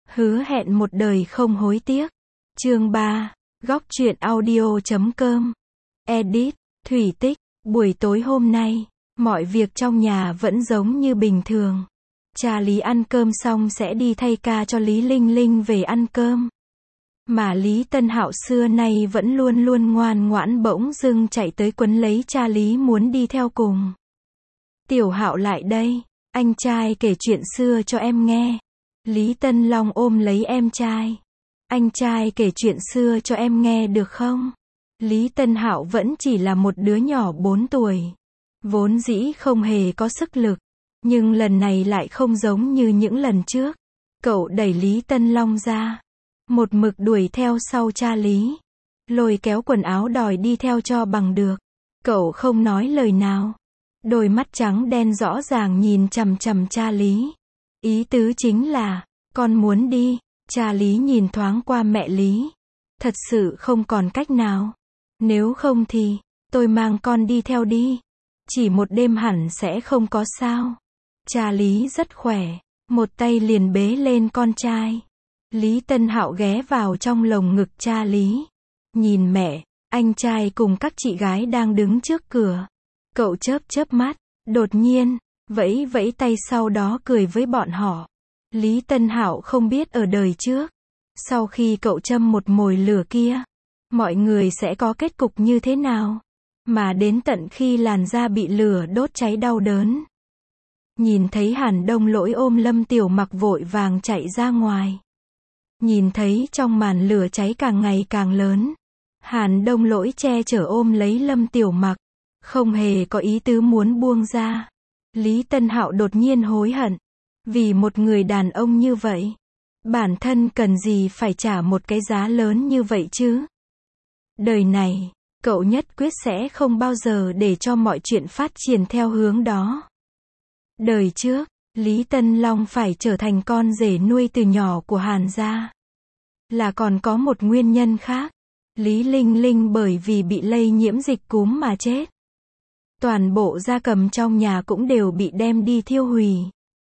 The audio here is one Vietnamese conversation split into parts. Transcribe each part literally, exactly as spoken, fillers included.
Hứa hẹn một đời không hối tiếc. Chương ba. Góc truyện audio chấm com. Edit. Thủy Tích. Buổi tối hôm nay, mọi việc trong nhà vẫn giống như bình thường. Cha Lý ăn cơm xong sẽ đi thay ca cho Lý Linh Linh về ăn cơm. Mà Lý Tân Hạo xưa nay vẫn luôn luôn ngoan ngoãn, bỗng dưng chạy tới quấn lấy cha Lý muốn đi theo cùng. Tiểu Hạo lại đây, anh trai kể chuyện xưa cho em nghe. Lý Tân Long ôm lấy em trai. Anh trai kể chuyện xưa cho em nghe được không? Lý Tân Hạo vẫn chỉ là một đứa nhỏ bốn tuổi. Vốn dĩ không hề có sức lực. Nhưng lần này lại không giống như những lần trước. Cậu đẩy Lý Tân Long ra. Một mực đuổi theo sau cha Lý. Lôi kéo quần áo đòi đi theo cho bằng được. Cậu không nói lời nào. Đôi mắt trắng đen rõ ràng nhìn chằm chằm cha Lý. Ý tứ chính là, con muốn đi. Cha Lý nhìn thoáng qua mẹ Lý. Thật sự không còn cách nào. Nếu không thì, tôi mang con đi theo đi. Chỉ một đêm hẳn sẽ không có sao. Cha Lý rất khỏe. Một tay liền bế lên con trai. Lý Tân Hạo ghé vào trong lồng ngực cha Lý. Nhìn mẹ, anh trai cùng các chị gái đang đứng trước cửa. Cậu chớp chớp mắt. Đột nhiên, vẫy vẫy tay, sau đó cười với bọn họ. Lý Tân Hạo không biết ở đời trước, sau khi cậu châm một mồi lửa kia, mọi người sẽ có kết cục như thế nào. Mà đến tận khi làn da bị lửa đốt cháy đau đớn. Nhìn thấy Hàn Đông Lỗi ôm Lâm Tiểu Mặc vội vàng chạy ra ngoài. Nhìn thấy trong màn lửa cháy càng ngày càng lớn. Hàn Đông Lỗi che chở ôm lấy Lâm Tiểu Mặc. Không hề có ý tứ muốn buông ra. Lý Tân Hạo đột nhiên hối hận. Vì một người đàn ông như vậy, bản thân cần gì phải trả một cái giá lớn như vậy chứ? Đời này, cậu nhất quyết sẽ không bao giờ để cho mọi chuyện phát triển theo hướng đó. Đời trước, Lý Tân Long phải trở thành con rể nuôi từ nhỏ của Hàn gia. Là còn có một nguyên nhân khác. Lý Linh Linh bởi vì bị lây nhiễm dịch cúm mà chết. Toàn bộ gia cầm trong nhà cũng đều bị đem đi thiêu hủy.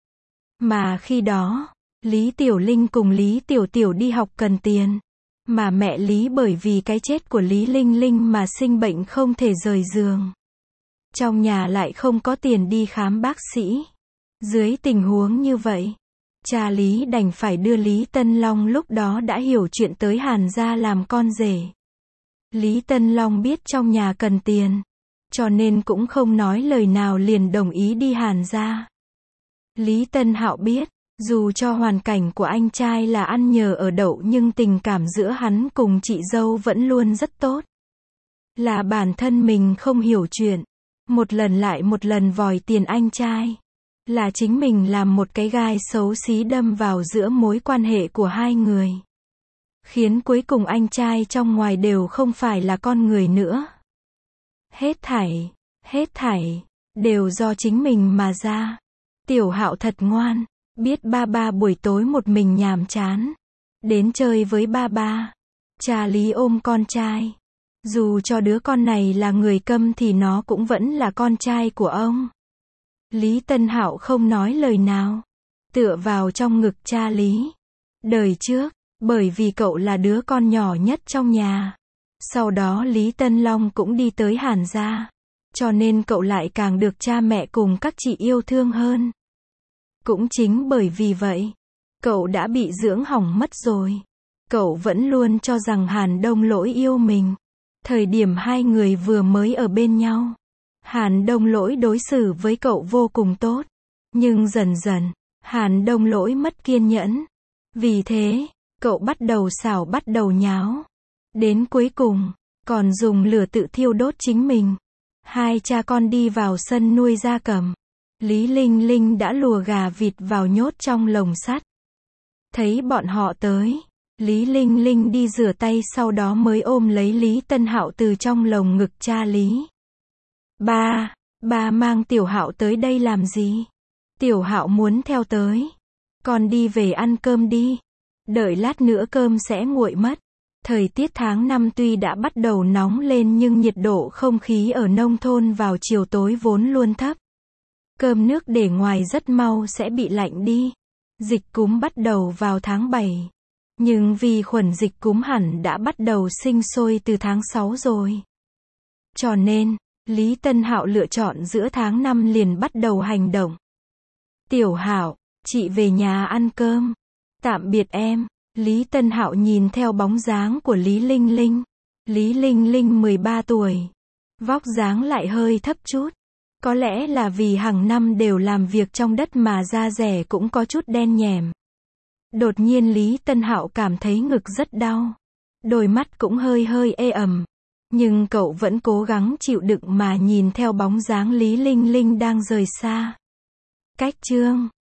Mà khi đó, Lý Tiểu Linh cùng Lý Tiểu Tiểu đi học cần tiền. Mà mẹ Lý bởi vì cái chết của Lý Linh Linh mà sinh bệnh không thể rời giường. Trong nhà lại không có tiền đi khám bác sĩ. Dưới tình huống như vậy, cha Lý đành phải đưa Lý Tân Long lúc đó đã hiểu chuyện tới Hàn gia làm con rể. Lý Tân Long biết trong nhà cần tiền, cho nên cũng không nói lời nào liền đồng ý đi Hàn gia. Lý Tân Hạo biết, dù cho hoàn cảnh của anh trai là ăn nhờ ở đậu nhưng tình cảm giữa hắn cùng chị dâu vẫn luôn rất tốt. Là bản thân mình không hiểu chuyện, một lần lại một lần vòi tiền anh trai. Là chính mình làm một cái gai xấu xí đâm vào giữa mối quan hệ của hai người. Khiến cuối cùng anh trai trong ngoài đều không phải là con người nữa. Hết thảy, hết thảy, đều do chính mình mà ra. Tiểu Hạo thật ngoan, biết ba ba buổi tối một mình nhàm chán. Đến chơi với ba ba. Cha Lý ôm con trai. Dù cho đứa con này là người câm thì nó cũng vẫn là con trai của ông. Lý Tân Hạo không nói lời nào. Tựa vào trong ngực cha Lý. Đời trước, bởi vì cậu là đứa con nhỏ nhất trong nhà. Sau đó Lý Tân Long cũng đi tới Hàn gia. Cho nên cậu lại càng được cha mẹ cùng các chị yêu thương hơn. Cũng chính bởi vì vậy, cậu đã bị dưỡng hỏng mất rồi. Cậu vẫn luôn cho rằng Hàn Đông Lỗi yêu mình. Thời điểm hai người vừa mới ở bên nhau, Hàn Đông Lỗi đối xử với cậu vô cùng tốt. Nhưng dần dần, Hàn Đông Lỗi mất kiên nhẫn. Vì thế, cậu bắt đầu xảo bắt đầu nháo. Đến cuối cùng, còn dùng lửa tự thiêu đốt chính mình. Hai cha con đi vào sân nuôi gia cầm. Lý Linh Linh đã lùa gà vịt vào nhốt trong lồng sắt. Thấy bọn họ tới, Lý Linh Linh đi rửa tay sau đó mới ôm lấy Lý Tân Hạo từ trong lồng ngực cha Lý. Ba, ba mang Tiểu Hạo tới đây làm gì? Tiểu Hạo muốn theo tới. Con đi về ăn cơm đi. Đợi lát nữa cơm sẽ nguội mất. Thời tiết tháng năm tuy đã bắt đầu nóng lên nhưng nhiệt độ không khí ở nông thôn vào chiều tối vốn luôn thấp. Cơm nước để ngoài rất mau sẽ bị lạnh đi. Dịch cúm bắt đầu vào tháng bảy. Nhưng vi khuẩn dịch cúm hẳn đã bắt đầu sinh sôi từ tháng sáu rồi. Cho nên, Lý Tân Hạo lựa chọn giữa tháng năm liền bắt đầu hành động. Tiểu Hạo, chị về nhà ăn cơm. Tạm biệt em. Lý Tân Hạo nhìn theo bóng dáng của Lý Linh Linh. Lý Linh Linh mười ba tuổi. Vóc dáng lại hơi thấp chút. Có lẽ là vì hàng năm đều làm việc trong đất mà da rẻ cũng có chút đen nhẻm. Đột nhiên Lý Tân Hạo cảm thấy ngực rất đau. Đôi mắt cũng hơi hơi ê ẩm. Nhưng cậu vẫn cố gắng chịu đựng mà nhìn theo bóng dáng Lý Linh Linh đang rời xa. Cách chương